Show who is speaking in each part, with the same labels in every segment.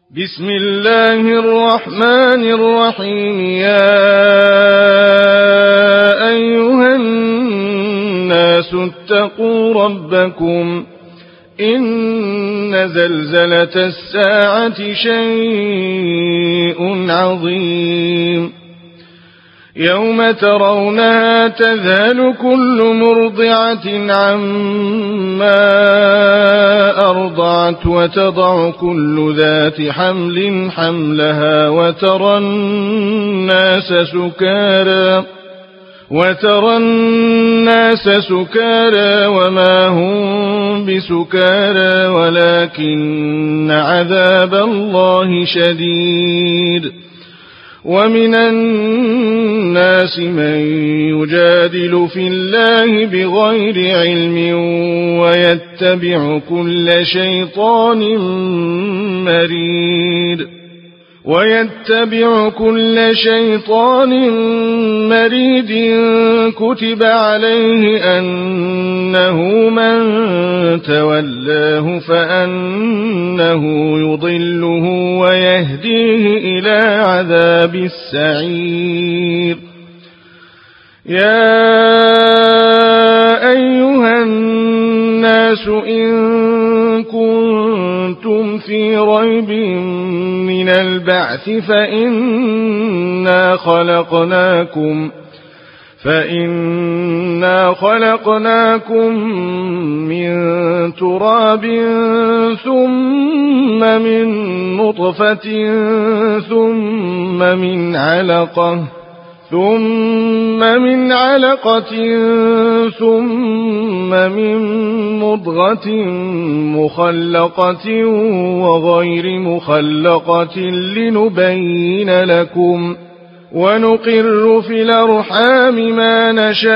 Speaker 1: بسم الله الرحمن الرحيم. يا أيها الناس اتقوا ربكم إن زلزلة الساعة شيء عظيم يوم ترونها تذهل كل مرضعة عما أرضعت وتضع كل ذات حمل حملها وترى الناس سكارى وما هم بسكارى ولكن عذاب الله شديد. ومن الناس من يجادل في الله بغير علم ويتبع كل شيطان مريد كتب عليه أنه من تولاه فأنه يضله ويهديه إلى عذاب السعير. يا أيها الناس إن كنتم في ريب من البعث فإنا خلقناكم من تراب ثم من نطفة ثم من علقة ثم من مضغة مخلقة وغير مخلقة لنبين لكم ونقر في الأرحام ما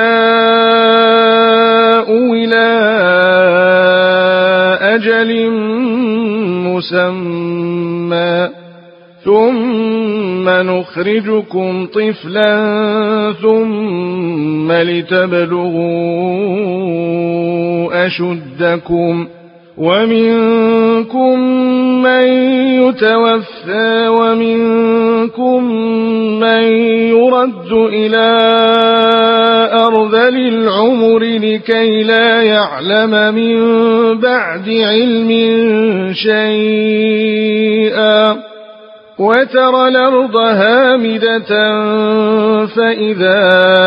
Speaker 1: نشاء إلى أجل مسمى ثم نخرجكم طفلا ثم لتبلغوا أشدكم ومنكم من يتوفى ومنكم من يرد إلى أرذل العمر لكي لا يعلم من بعد علم شيئا. وترى الأرض هامدة فإذا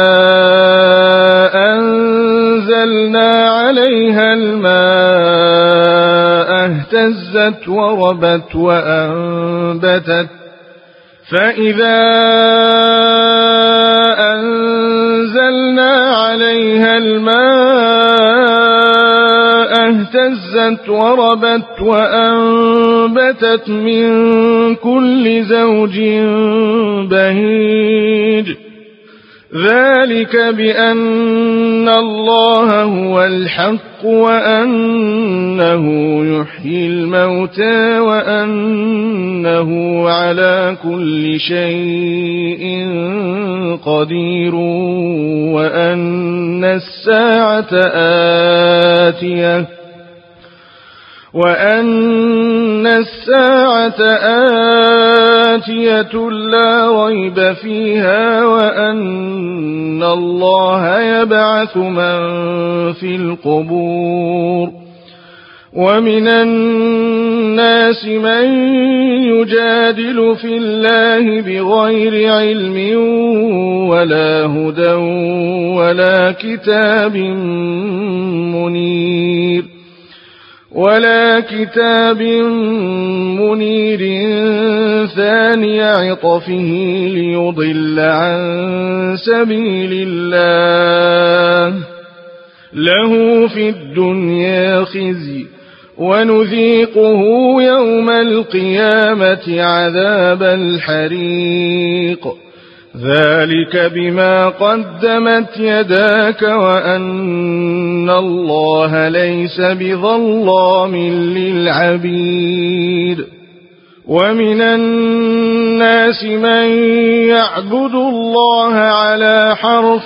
Speaker 1: أنزلنا عليها الماء اهتزت وربت وأنبتت من كل زوج بهيج. ذلك بأن الله هو الحق وأنه يحيي الموتى وأنه على كل شيء قدير وأن الساعة آتية لا ريب فيها وأن الله يبعث من في القبور. ومن الناس من يجادل في الله بغير علم ولا هدى ولا كتاب منير ثاني عطفه ليضل عن سبيل الله له في الدنيا خزي ونذيقه يوم القيامة عذاب الحريق. ذلك بما قدمت يداك وأن الله ليس بظلام للعبيد. ومن الناس من يعبد الله على حرف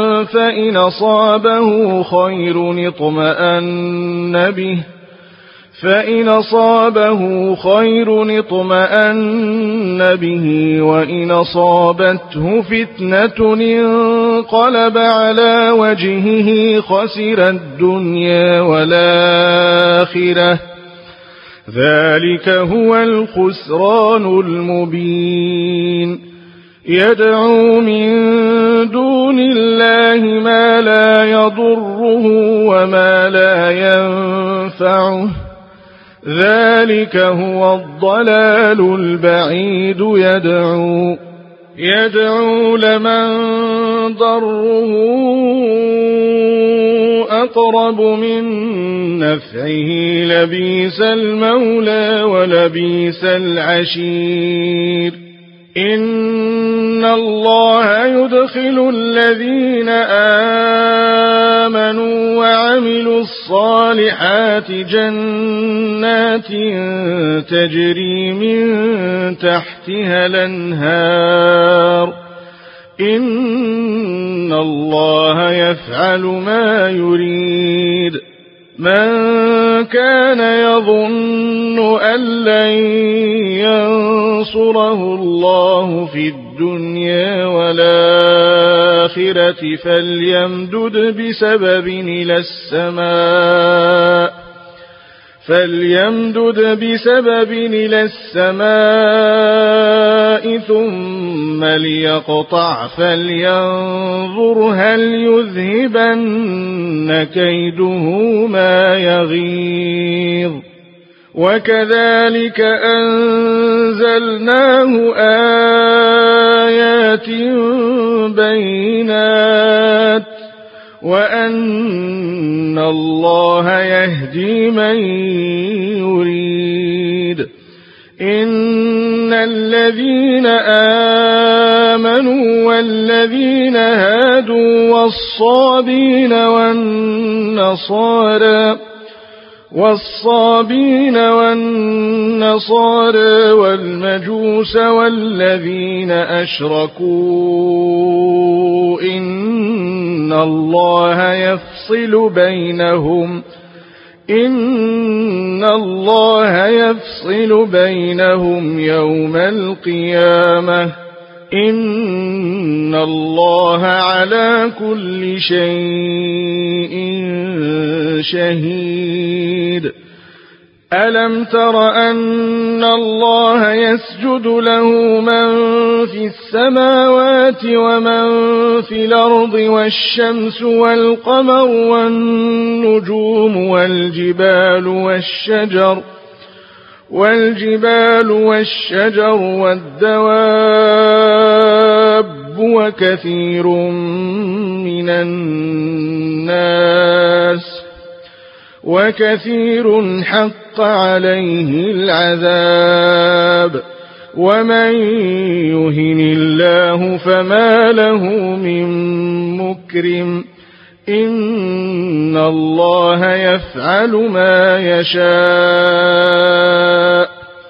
Speaker 1: فإن أصابه خير اطمأن به فإن أصابه خير اطمأن به وإن أصابته فتنة انقلب على وجهه خسر الدنيا والآخرة ذلك هو الخسران المبين يدعو من دون الله ما لا يضره وما لا ينفعه ذلك هو الضلال البعيد يدعو لمن ضره أقرب من نفعه لبئس المولى ولبئس العشير إن الله يدخل الذين آمنوا وعملوا الصالحات جنات تجري من تحتها الأنهار إن الله يفعل ما يريد من كان يظن أن لن ينصره الله في الدنيا والآخرة فليمدد بسبب إلى السماء ثم ليقطع فلينظر هل يذهبن كيده ما يغيظ وكذلك أنزلناه آيات بينات وأن الله يهدي من يريد إن الذين آمنوا والذين هادوا والصابين والنصارى والمجوس والذين أشركوا إن الله يفصل بينهم يوم القيامة إن الله على كل شيء شهيد ألم تر أن الله يسجد له من في السماوات ومن في الأرض والشمس والقمر والنجوم والجبال والشجر والدواب وكثير من وكثير حق عليه العذاب ومن يهن الله فما له من مكرم إن الله يفعل ما يشاء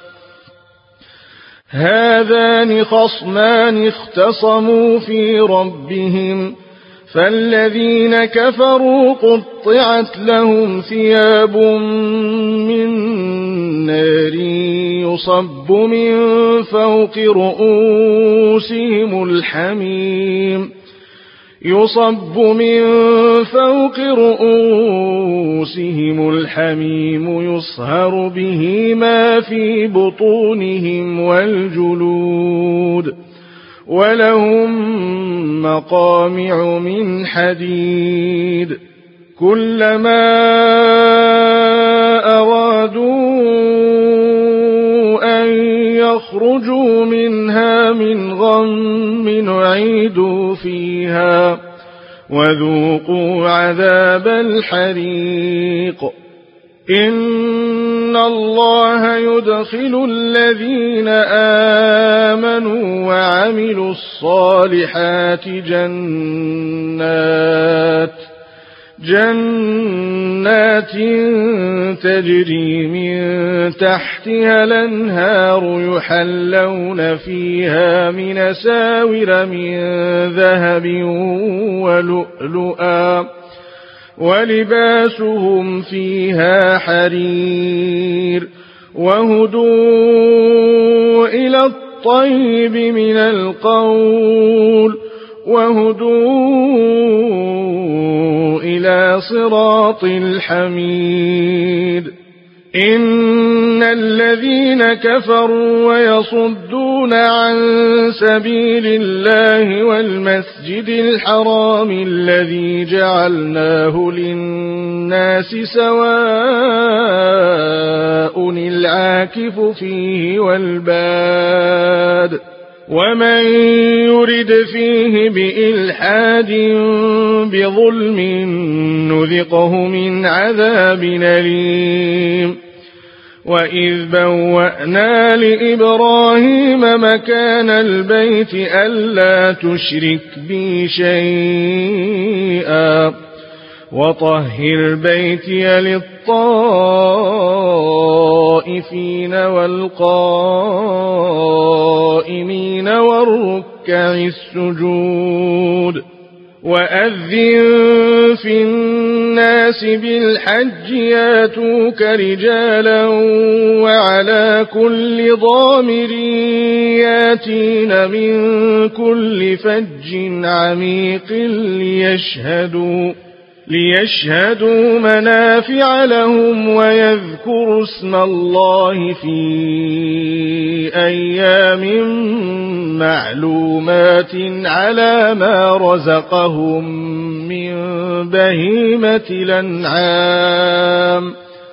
Speaker 1: هذان خصمان اختصموا في ربهم فالذين كفروا قطعت لهم ثياب من نار يصب من فوق رؤوسهم الحميم يصهر به ما في بطونهم والجلود ولهم مقامع من حديد كلما أرادوا أن يخرجوا منها من غم أعيدوا فيها وذوقوا عذاب الحريق إن الله يدخل الذين آمنوا وعملوا الصالحات جنات تجري من تحتها الأنهار يحلون فيها من أساور من ذهب ولؤلؤا ولباسهم فيها حرير وهدوا إلى الطيب من القول وهدوا إلى صراط الحميد إن الذين كفروا ويصدون عن سبيل الله والمسجد الحرام الذي جعلناه للناس سواء العاكف فيه والباد ومن يرد فيه بإلحاد بظلم نذقه من عذاب أليم وإذ بوأنا لإبراهيم مكان البيت ألا تشرك بي شيئا وطهر بيتي للطائفين والقائمين والركع السجود وأذن في الناس بالحج ياتوك رجالا وعلى كل ضامر ياتين من كل فج عميق ليشهدوا منافع لهم ويذكروا اسم الله في أيام معلومات على ما رزقهم من بهيمة الأنعام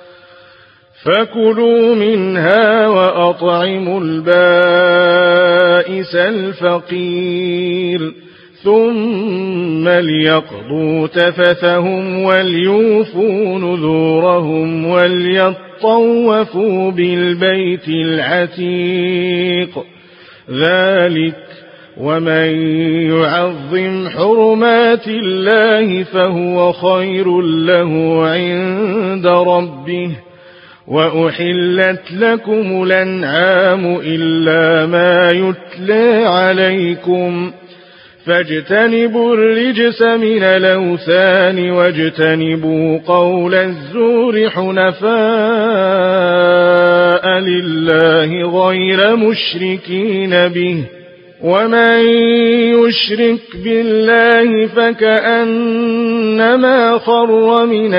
Speaker 1: فكلوا منها وأطعموا البائس الفقير ثم ليقضوا تفثهم وليوفوا نذورهم وليطوفوا بالبيت العتيق ذلك ومن يعظم حرمات الله فهو خير له عند ربه وأحلت لكم الأنعام إلا ما يتلى عليكم فاجتنبوا الرجس من الأوثان واجتنبوا قول الزور حنفاء لله غير مشركين به ومن يشرك بالله فكأنما خر من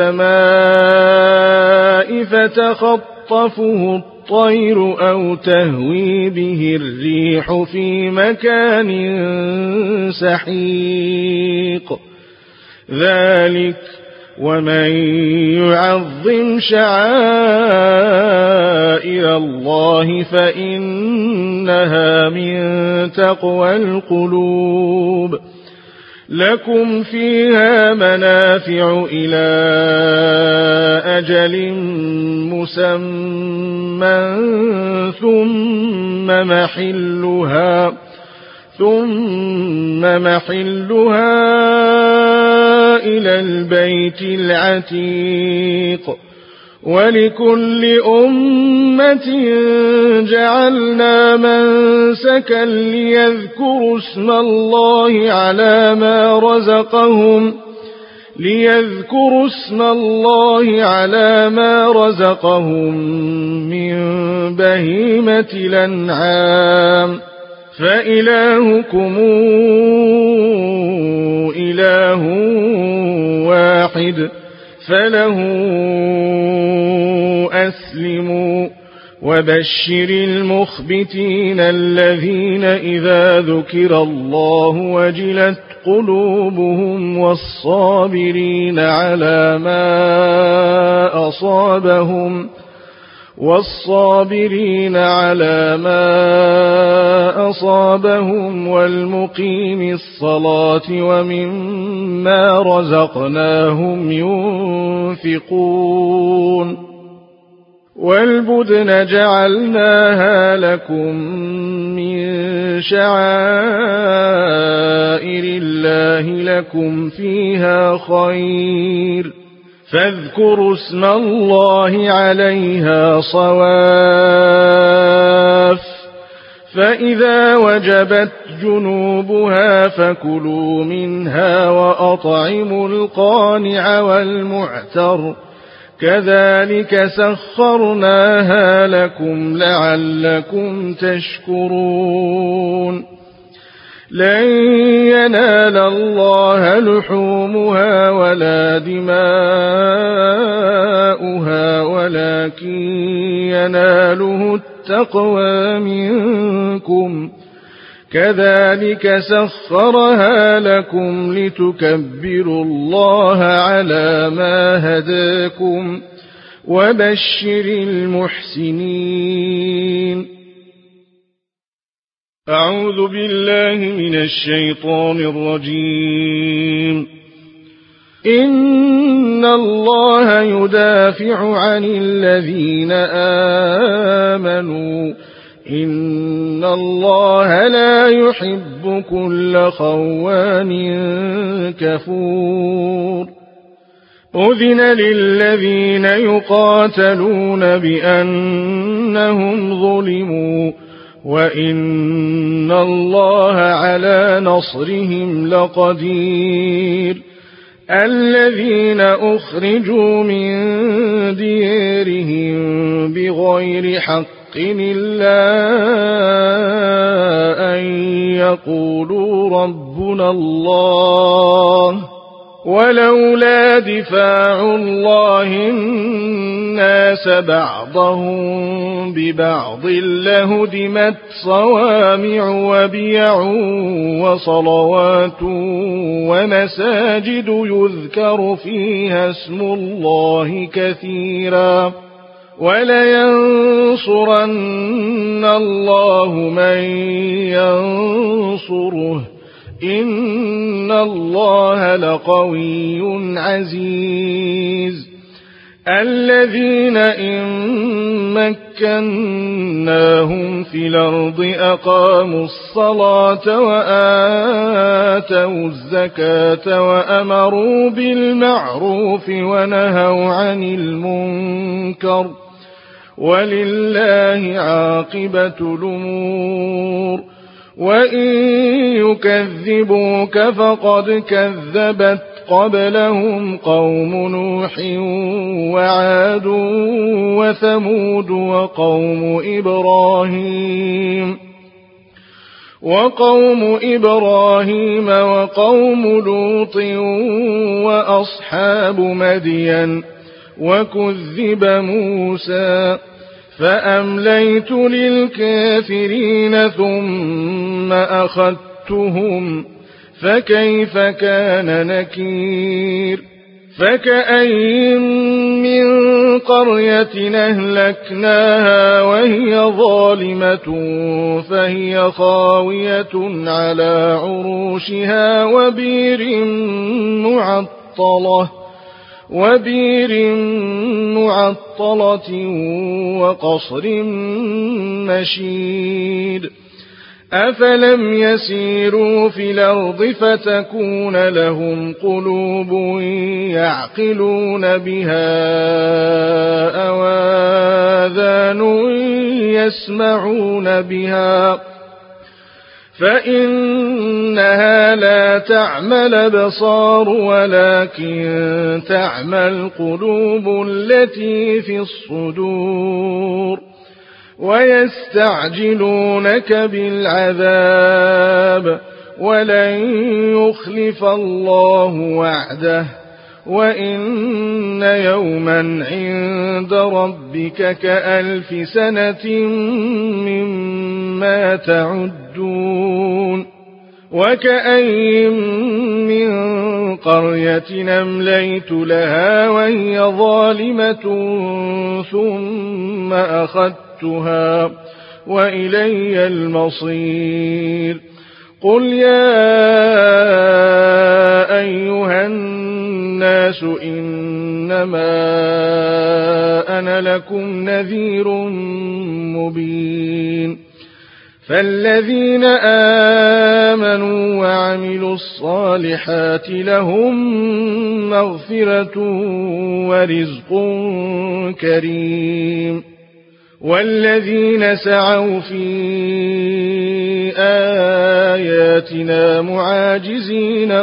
Speaker 1: السماء فتخطفه الطير أو تهوي به الريح في مكان سحيق ذلك ومن يعظم شعائر الله فإنها من تقوى القلوب لكم فيها منافع إلى أجل مسمى ثم محلها إلى البيت العتيق ولكل أمة جعلنا منسكا ليذكروا اسم الله على ما رزقهم من بهيمة الأنعام فإلهكم إله واحد فله أسلموا وبشر المخبتين الذين إذا ذكر الله وجلت قلوبهم والصابرين على ما أصابهم والمقيم الصلاة ومما رزقناهم ينفقون والبدن جعلناها لكم من شعائر الله لكم فيها خير فاذكروا اسم الله عليها صواف فإذا وجبت جنوبها فكلوا منها وأطعموا القانع والمعتر كذلك سخرناها لكم لعلكم تشكرون لن ينال الله لحومها ولا دماؤها ولكن يناله التقوى منكم كذلك سخرها لكم لتكبروا الله على ما هداكم وبشر المحسنين. أعوذ بالله من الشيطان الرجيم. إن الله يدافع عن الذين آمنوا إن الله لا يحب كل خوان كفور. أذن للذين يقاتلون بأنهم ظلموا وإن الله على نصرهم لقدير. الذين أخرجوا من ديارهم بغير حق إلا أن يقولوا ربنا الله ولولا دفاع الله الناس بعضهم ببعض لهدمت صوامع وبيع وصلوات ومساجد يذكر فيها اسم الله كثيرا ولينصرن الله من ينصره إن الله لقوي عزيز. الذين إن مكناهم في الأرض أقاموا الصلاة وآتوا الزكاة وأمروا بالمعروف ونهوا عن المنكر ولله عاقبة الأمور. وإن يكذبوك فقد كذبت قبلهم قوم نوح وعاد وثمود وقوم إبراهيم وقوم لوط وأصحاب مدين وكذب موسى فأمليت للكافرين ثم أخذتهم فكيف كان نكير. فكأين من قرية أهلكناها وهي ظالمة فهي خاوية على عروشها وبير معطلة وقصر مشيد. أفلم يسيروا في الأرض فتكون لهم قلوب يعقلون بها أو آذان يسمعون بها فإنها لا تعمى الأبصار ولكن تعمى القلوب التي في الصدور. ويستعجلونك بالعذاب ولن يخلف الله وعده وإن يوما عند ربك كألف سنة مما تعدون. وكأين من قرية أمليت لها وهي ظالمة ثم أخذتها وإلي المصير. قل يا أيها الناس إنما أنا لكم نذير مبين. فالذين آمنوا وعملوا الصالحات لهم مغفرة ورزق كريم. والذين سعوا في آياتنا معاجزين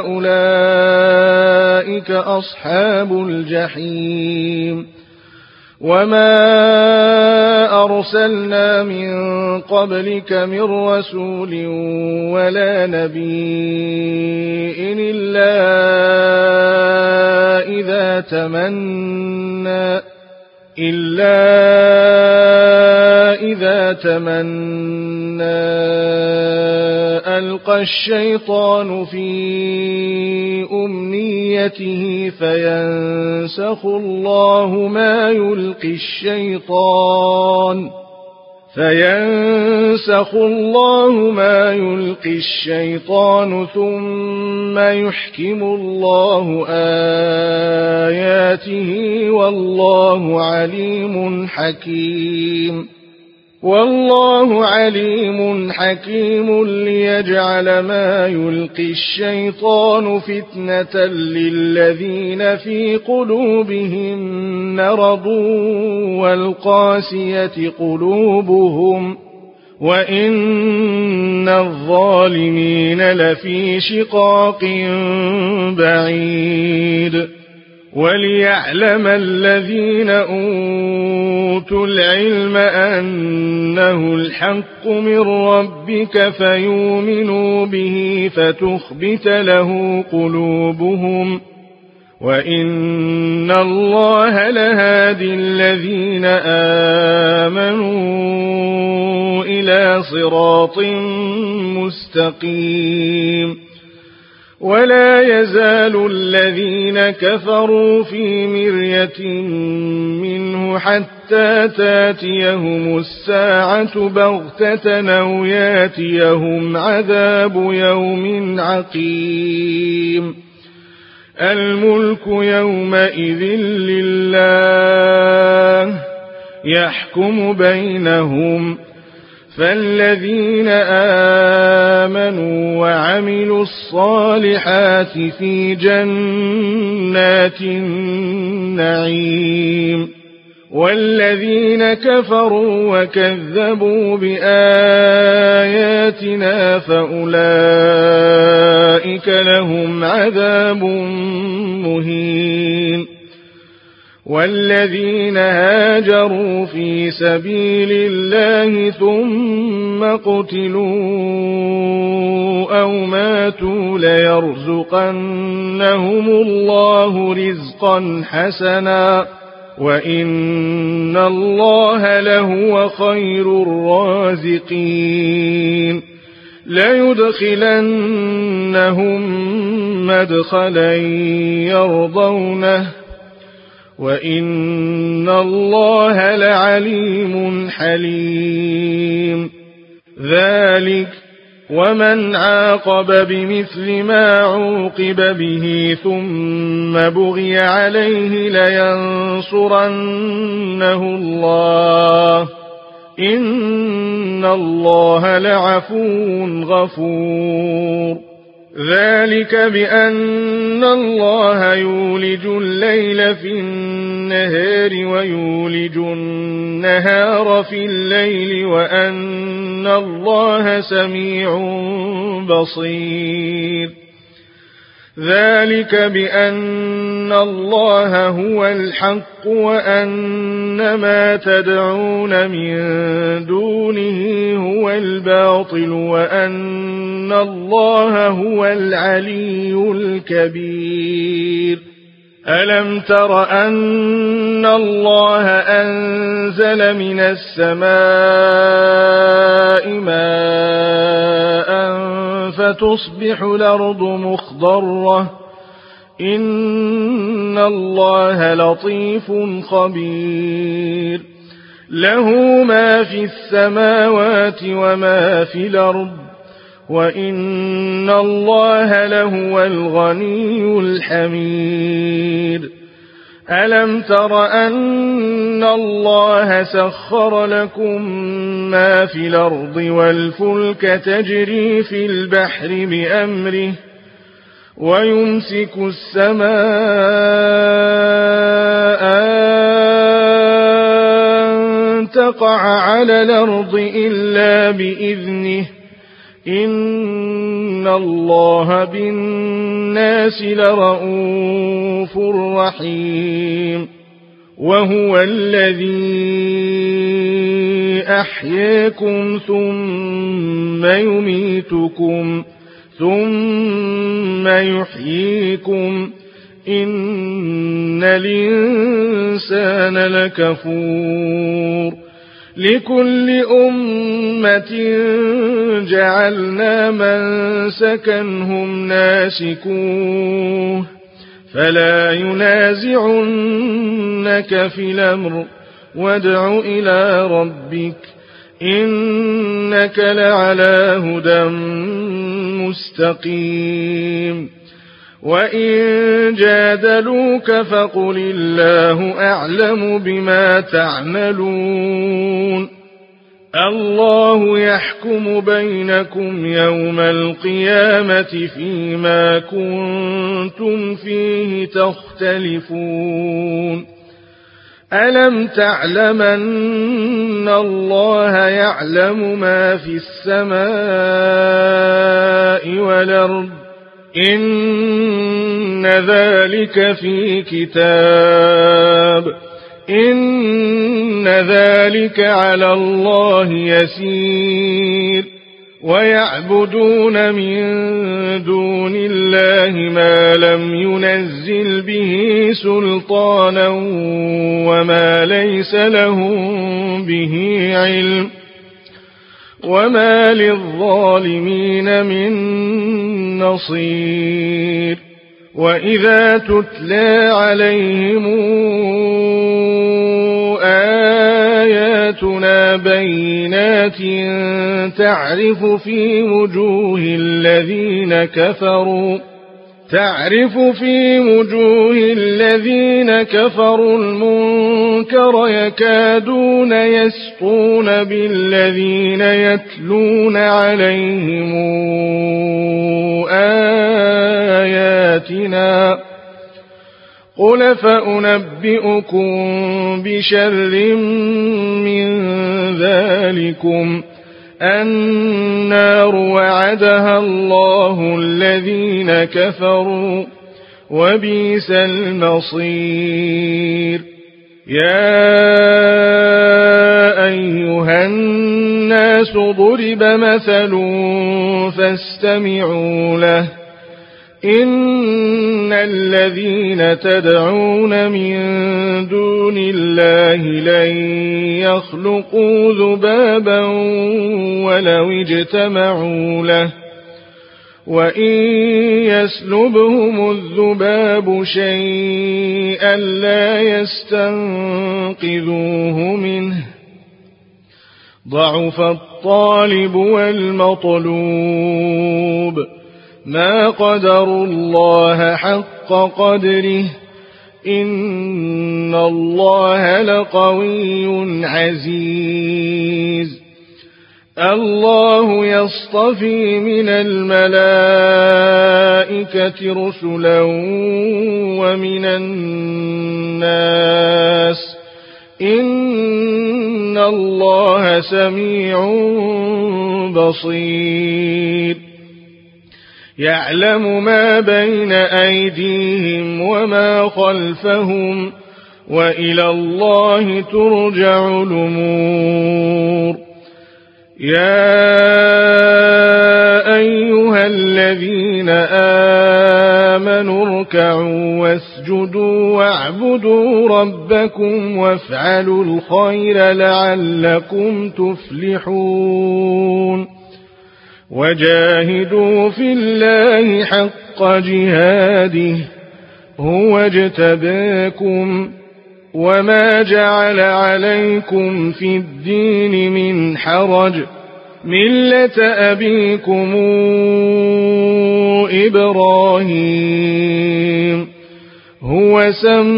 Speaker 1: أولئك أصحاب الجحيم وما أرسلنا من قبلك من رسول ولا نبي إلا إذا تمنى ألقى الشيطان في أمنيته فينسخ الله ما يلقي الشيطان ثم يحكم الله آياته والله عليم حكيم ليجعل ما يلقي الشيطان فتنة للذين في قلوبهم مرض والقاسية قلوبهم وإن الظالمين لفي شقاق بعيد وليعلم الذين أوتوا العلم أنه الحق من ربك فيؤمنوا به فتخبت له قلوبهم وإن الله لهادي الذين آمنوا إلى صراط مستقيم ولا يزال الذين كفروا في مرية منه حتى تاتيهم الساعة بغتة أو ياتيهم عذاب يوم عقيم الملك يومئذ لله يحكم بينهم فالذين آمنوا وعملوا الصالحات في جنات النعيم والذين كفروا وكذبوا بآياتنا فأولئك لهم عذاب مهين والذين هاجروا في سبيل الله ثم قتلوا أو ماتوا ليرزقنهم الله رزقا حسنا وإن الله لهو خير الرازقين ليدخلنهم مدخلا يرضونه وإن الله لعليم حليم ذلك ومن عاقب بمثل ما عوقب به ثم بغي عليه لينصرنه الله إن الله لعفو غفور ذلك بأن الله يولج الليل في النهار ويولج النهار في الليل وأن الله سميع بصير ذلك بأن الله هو الحق وأن ما تدعون من دونه هو الباطل وأن الله هو العلي الكبير ألم تر أن الله أنزل من السماء ماء فتصبح الأرض مخضرة إن الله لطيف خبير له ما في السماوات وما في الأرض وإن الله لهو الغني الحميد ألم تر أن الله سخر لكم ما في الأرض والفلك تجري في البحر بأمره ويمسك السماء أن تقع على الأرض إلا بإذنه إن الله بالناس لرءوف رحيم وهو الذي أحياكم ثم يميتكم ثم يحييكم إن الإنسان لكفور لكل أمة جعلنا منسكا هم ناسكوه فلا ينازعنك في الأمر وادع إلى ربك إنك لعلى هدى مستقيم وإن جادلوك فقل الله أعلم بما تعملون الله يحكم بينكم يوم القيامة فيما كنتم فيه تختلفون ألم تعلم أن الله يعلم ما في السماء والأرض إن ذلك في كتاب إن ذلك على الله يسير ويعبدون من دون الله ما لم ينزل به سلطانا وما ليس لهم به علم وما للظالمين من نصير وإذا تتلى عليهم آياتنا بينات تعرف في وجوه الذين كفروا المنكر يكادون يسقون بالذين يتلون عليهم آياتنا قل فأنبئكم بشر من ذلكم النار وعدها الله الذين كفروا وبئس المصير يا أيها الناس ضرب مثل فاستمعوا له إن الذين تدعون من دون الله لن يخلقوا ذبابا ولو اجتمعوا له وإن يسلبهم الذباب شيئا لا يستنقذوه منه ضعف الطالب والمطلوب ما قدروا الله حق قدره إن الله لقوي عزيز الله يصطفي من الملائكة رسلا ومن الناس إن الله سميع بصير يعلم ما بين أيديهم وما خلفهم وإلى الله ترجع الأمور يا أيها الذين آمنوا اركعوا واسجدوا واعبدوا ربكم وافعلوا الخير لعلكم تفلحون وجاهدوا في الله حق جهاده هو اجتباكم وما جعل عليكم في الدين من حرج ملة أبيكم إبراهيم هو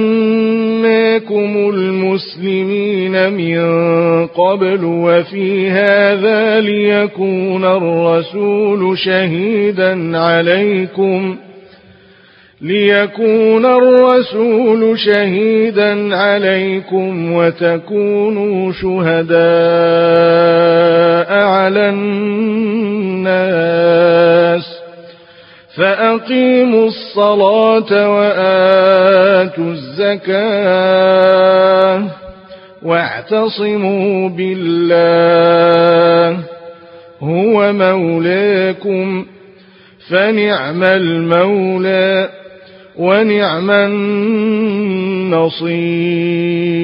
Speaker 1: سماكم المسلمين من قبل وفي هذا ليكون الرسول شهيدا عليكم ليكون الرسول شهيدا عليكم وتكونوا شهداء على الناس فأقيموا الصلاة وآتوا الزكاة واعتصموا بالله هو مولاكم فنعم المولى ونعم النصير.